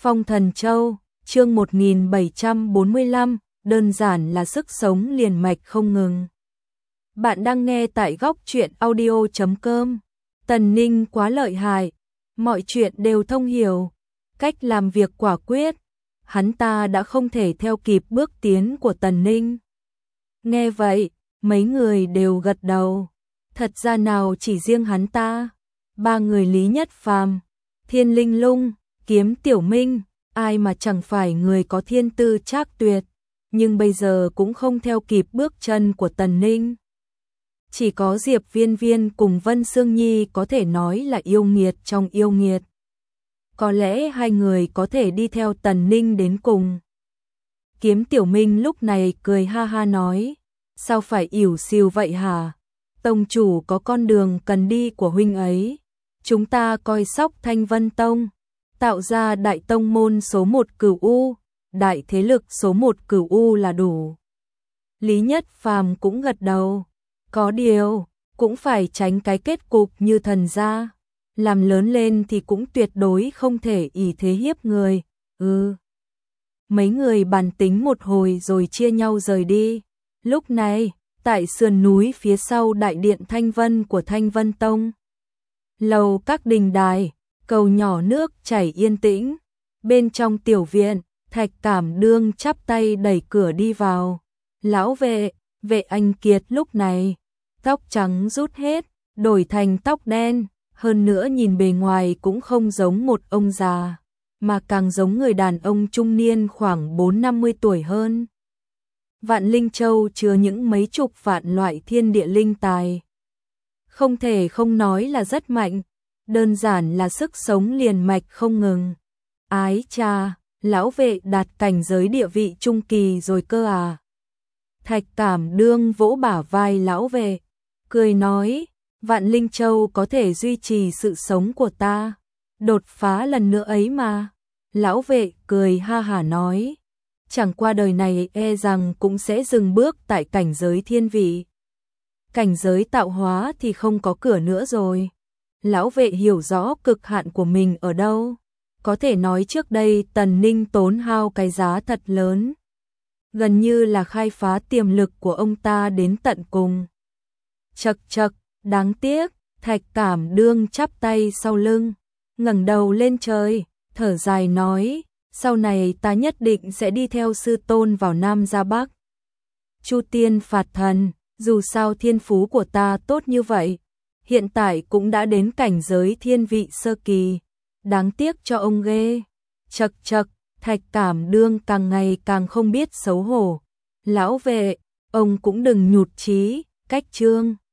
Phong Thần Châu, chương 1745, đơn giản là sức sống liền mạch không ngừng. Bạn đang nghe tại góc truyện audio.com. Tần Ninh quá lợi hại, mọi chuyện đều thông hiểu, cách làm việc quả quyết, hắn ta đã không thể theo kịp bước tiến của Tần Ninh. Nghe vậy, mấy người đều gật đầu, thật ra nào chỉ riêng hắn ta, ba người Lý Nhất Phàm, Thiên Linh Lung, Kiếm Tiểu Minh, ai mà chẳng phải người có thiên tư trác tuyệt, nhưng bây giờ cũng không theo kịp bước chân của Tần Ninh. Chỉ có Diệp Viên Viên cùng Vân Sương Nhi có thể nói là yêu nghiệt trong yêu nghiệt. Có lẽ hai người có thể đi theo Tần Ninh đến cùng. Kiếm Tiểu Minh lúc này cười ha ha nói, sao phải ỉu xìu vậy hả? Tông chủ có con đường cần đi của huynh ấy. Chúng ta coi sóc Thanh Vân Tông, tạo ra đại tông môn số 1 Cửu U, đại thế lực số 1 Cửu U là đủ. Lý Nhất Phàm cũng gật đầu, có điều, cũng phải tránh cái kết cục như Thần gia, làm lớn lên thì cũng tuyệt đối không thể ỷ thế hiếp người. Mấy người bàn tính một hồi rồi chia nhau rời đi. Lúc này, tại sườn núi phía sau đại điện Thanh Vân của Thanh Vân Tông, lầu các đình đài, cầu nhỏ nước chảy yên tĩnh. Bên trong tiểu viện, Thạch Cảm Đương chắp tay đẩy cửa đi vào. Lão vệ, Vệ Anh Kiệt lúc này, tóc trắng rút hết, đổi thành tóc đen, hơn nữa nhìn bề ngoài cũng không giống một ông già, mà càng giống người đàn ông trung niên khoảng 40-50 tuổi hơn. Vạn Linh Châu chứa những mấy chục vạn loại thiên địa linh tài. Không thể không nói là rất mạnh, đơn giản là sức sống liền mạch không ngừng. Ái cha, lão vệ đạt cảnh giới địa vị trung kỳ rồi cơ à? Thạch Cảm Đương vỗ bả vai lão vệ, cười nói, Vạn Linh Châu có thể duy trì sự sống của ta, đột phá lần nữa ấy mà. Lão vệ cười ha hả nói, chẳng qua đời này e rằng cũng sẽ dừng bước tại cảnh giới thiên vị. Cảnh giới tạo hóa thì không có cửa nữa rồi. Lão vệ hiểu rõ cực hạn của mình ở đâu. Có thể nói trước đây Tần Ninh tốn hao cái giá thật lớn, gần như là khai phá tiềm lực của ông ta đến tận cùng. Chậc chậc, đáng tiếc. Thạch Cảm Đương chắp tay sau lưng, ngẩng đầu lên trời, thở dài nói, sau này ta nhất định sẽ đi theo sư tôn vào Nam ra Bắc. Chu tiên phạt thần, dù sao thiên phú của ta tốt như vậy, hiện tại cũng đã đến cảnh giới thiên vị sơ kỳ, đáng tiếc cho ông ghê. Chậc chậc, Thạch Cảm Đương càng ngày càng không biết xấu hổ. Lão vệ, ông cũng đừng nhụt chí, cách chương